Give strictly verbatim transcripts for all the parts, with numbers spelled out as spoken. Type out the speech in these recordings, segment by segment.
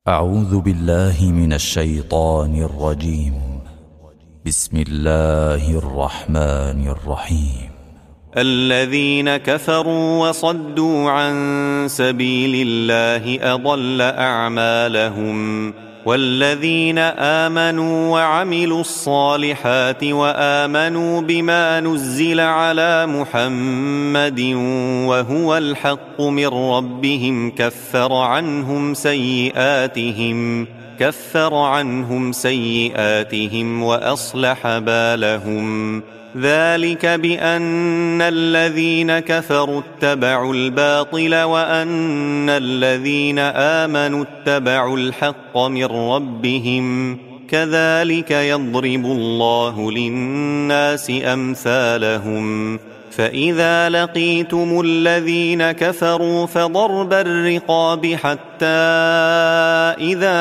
أعوذ بالله من الشيطان الرجيم. بسم الله الرحمن الرحيم. الذين كفروا وصدوا عن سبيل الله أضل أعمالهم، والذين آمنوا وعملوا الصالحات وآمنوا بما نزل على محمد وهو الحق من ربهم كفر عنهم سيئاتهم كفر عنهم سيئاتهم وأصلح بالهم. ذلك بأن الذين كفروا اتبعوا الباطل وأن الذين آمنوا اتبعوا الحق من ربهم، كذلك يضرب الله للناس أمثالهم. فإذا لقيتم الذين كفروا فضرب الرقاب حتى إذا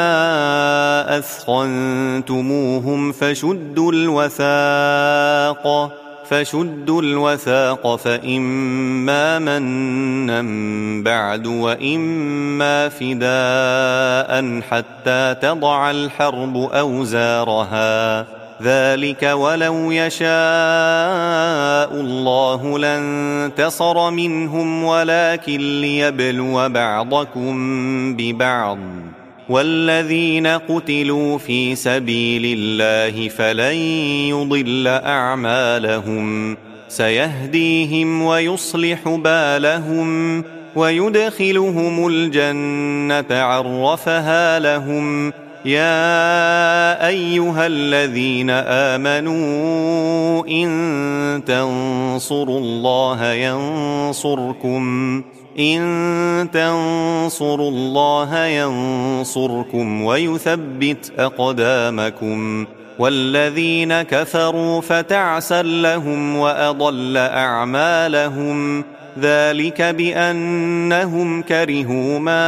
أثخنتموهم فشدوا الوثاق فشدوا الوثاق فإما منا بعد وإما فداء حتى تضع الحرب أوزارها، ذلك ولو يشاء الله لانتصر منهم ولكن ليبلو بعضكم ببعض. والذين قتلوا في سبيل الله فلن يضل أعمالهم، سيهديهم ويصلح بالهم ويدخلهم الجنة عرفها لهم. يا أيها الذين آمنوا إن تنصروا الله ينصركم إن تنصروا الله ينصركم ويثبت أقدامكم. والذين كفروا فتعسا لهم وأضل أعمالهم، ذلك بأنهم كرهوا ما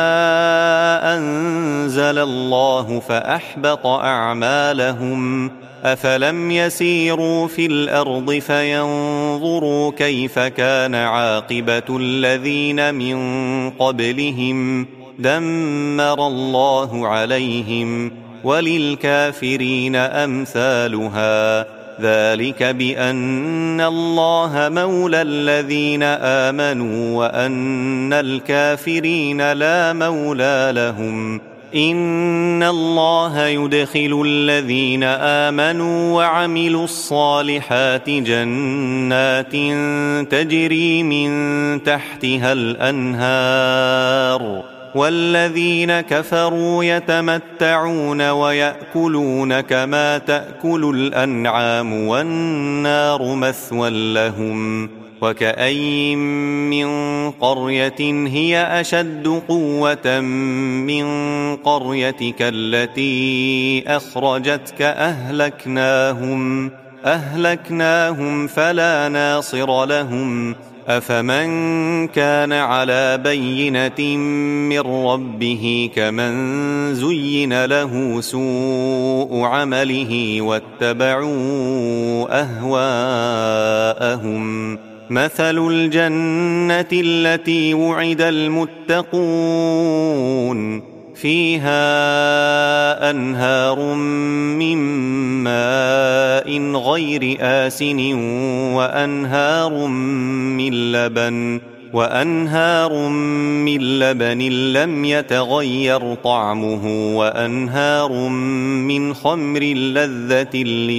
أنزل الله فأحبط أعمالهم. أفلم يسيروا في الأرض فينظروا كيف كان عاقبة الذين من قبلهم، دمر الله عليهم وللكافرين أمثالها. ذلك بأن الله مولى الذين آمنوا وأن الكافرين لا مولى لهم. إن الله يدخل الذين آمنوا وعملوا الصالحات جنات تجري من تحتها الأنهار، والذين كفروا يتمتعون ويأكلون كما تأكل الأنعام والنار مثوى لهم. وكأين من قرية هي أشد قوة من قريتك التي أخرجتك أهلكناهم أهلكناهم فلا ناصر لهم. أفمن كان على بينة من ربه كمن زين له سوء عمله واتبعوا أهواءهم. مثل الجنة التي وعد المتقون فيها أنهار من ماء غير آسن وأنهار من لبن وأنهار من لبن لم يتغير طعمه وأنهار من خمر لذة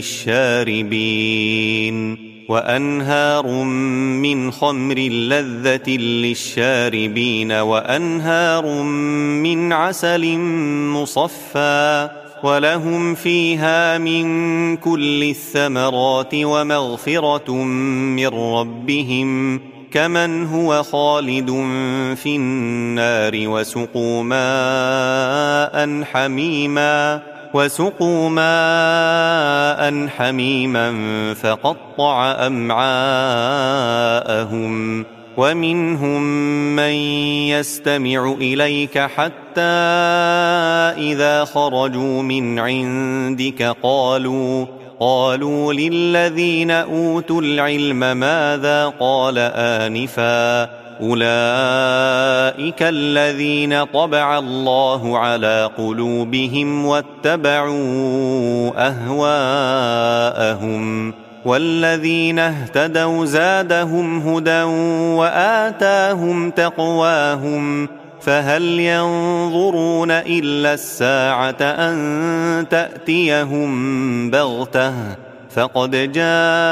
للشاربين وأنهار من خمر لذة للشاربين وأنهار من عسل مصفى، ولهم فيها من كل الثمرات ومغفرة من ربهم كمن هو خالد في النار. وسقوا ماء حميما وسقوا ماء حميما فقطع أمعاءهم. ومنهم من يستمع إليك حتى إذا خرجوا من عندك قالوا قالوا للذين أوتوا العلم ماذا قال آنفا أولئك الذين طبع الله على قلوبهم واتبعوا أهواءهم والذين اهتدوا زادهم هدى وآتاهم تقواهم فهل ينظرون إلا الساعة أن تأتيهم بغتة فقد جاء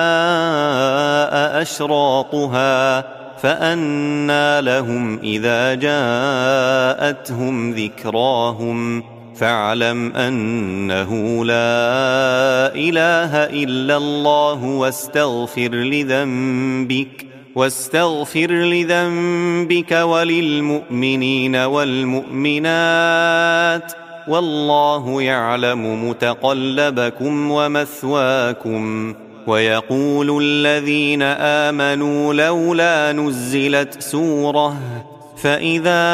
أشراطها فأنى لهم إذا جاءتهم ذكراهم فاعلم أنه لا إله إلا الله واستغفر لذنبك واستغفر لذنبك وللمؤمنين والمؤمنات والله يعلم متقلبكم ومثواكم. ويقول الذين آمنوا لولا نزلت سورة فإذا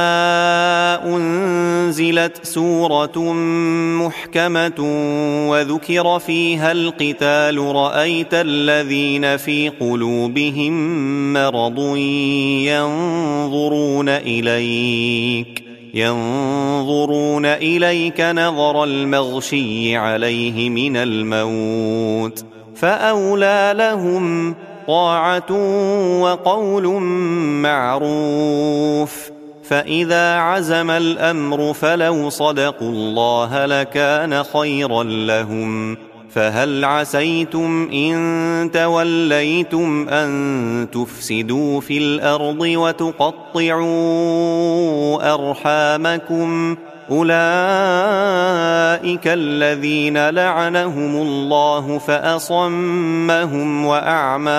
أنزلت سورة محكمة وذكر فيها القتال رأيت الذين في قلوبهم مرض ينظرون إليك ينظرون إليك نظر المغشي عليه من الموت فأولى لهم طاعة وقول معروف فإذا عزم الأمر فلو صدقوا الله لكان خيرا لهم فهل عسيتم إن توليتم أن تفسدوا في الأرض وتقطعوا أرحامكم أولئك الذين لعنهم الله فأصمهم وأعمى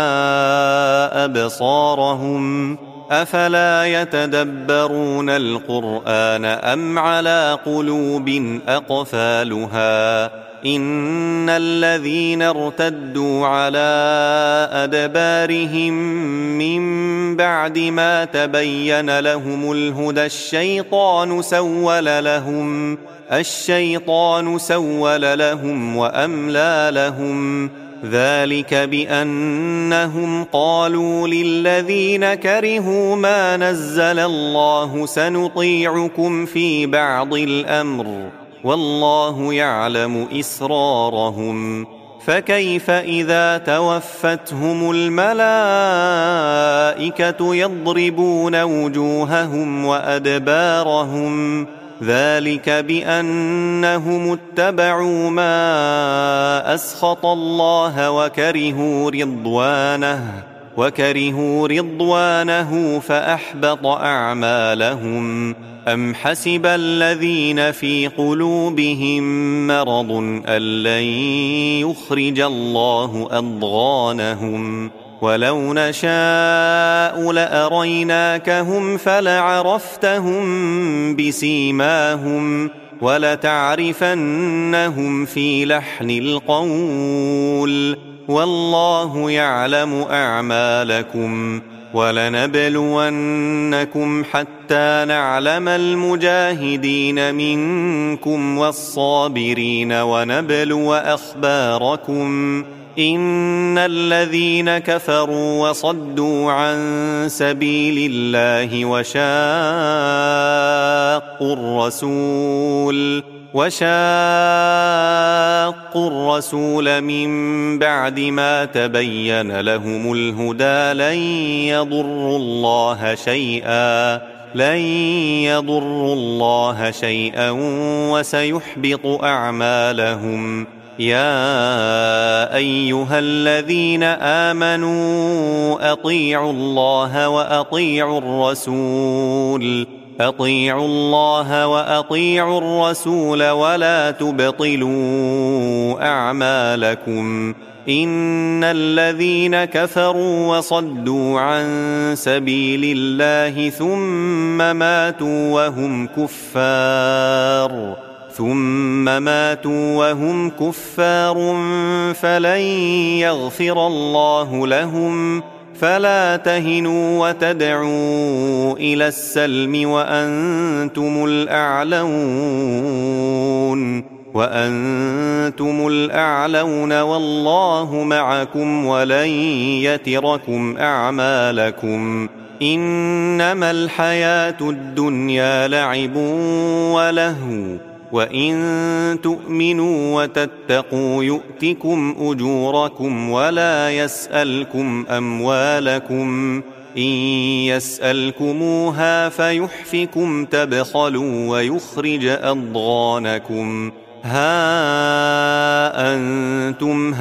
أبصارهم أفلا يتدبرون القرآن أم على قلوب أقفالها إن الذين ارتدوا على أدبارهم من بعد ما تبين لهم الهدى الشيطان سول لهم الشيطان سول لهم وأملى لهم ذلك بأنهم قالوا للذين كرهوا ما نزل الله سنطيعكم في بعض الأمر والله يعلم إسرارهم فكيف إذا توفتهم الملائكة يضربون وجوههم وأدبارهم ذلك بأنهم اتبعوا ما أسخط الله وكرهوا رضوانه وكرهوا رضوانه فأحبط أعمالهم أم حسب الذين في قلوبهم مرض أن لن يخرج الله أضغانهم ولو نشاء لأريناكهم فلعرفتهم بسيماهم ولتعرفنهم في لحن القول والله يعلم أعمالكم ولنبلونكم حتى نعلم المجاهدين منكم والصابرين ونبلو أخباركم إن الذين كفروا وصدوا عن سبيل الله وشاقوا الرسول وشاقوا الرسول من بعد ما تبين لهم الهدى لن يضروا الله شيئا لن يضروا الله شيئا وسيحبط أعمالهم يا أيها الذين آمنوا أطيعوا الله وأطيعوا الرسول أطيعوا الله وأطيعوا الرسول ولا تبطلوا أعمالكم إن الذين كفروا وصدوا عن سبيل الله ثم ماتوا وهم كفار ثم ماتوا وهم كفار فلن يغفر الله لهم فلا تهنوا وتدعوا إلى السلم وأنتم الأعلون وأنتم الأعلون والله معكم ولن يتركم أعمالكم إنما الحياة الدنيا لعب ولهو وإن تؤمنوا وتتقوا يؤتكم أجوركم ولا يسألكم أموالكم إن يسألكموها فيحفكم تبخلوا ويخرج أضغانكم ها أنتم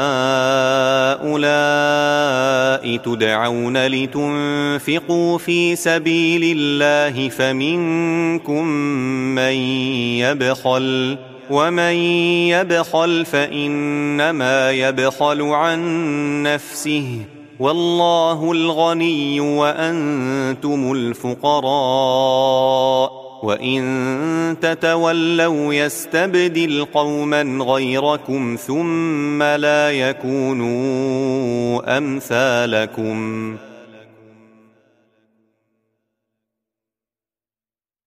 هؤلاء تدعون لتنفقوا في سبيل الله فمنكم من يبخل ومن يبخل فإنما يبخل عن نفسه والله الغني وأنتم الفقراء وإن تتولوا يستبدل قوما غيركم ثم لا يكونوا أمثالكم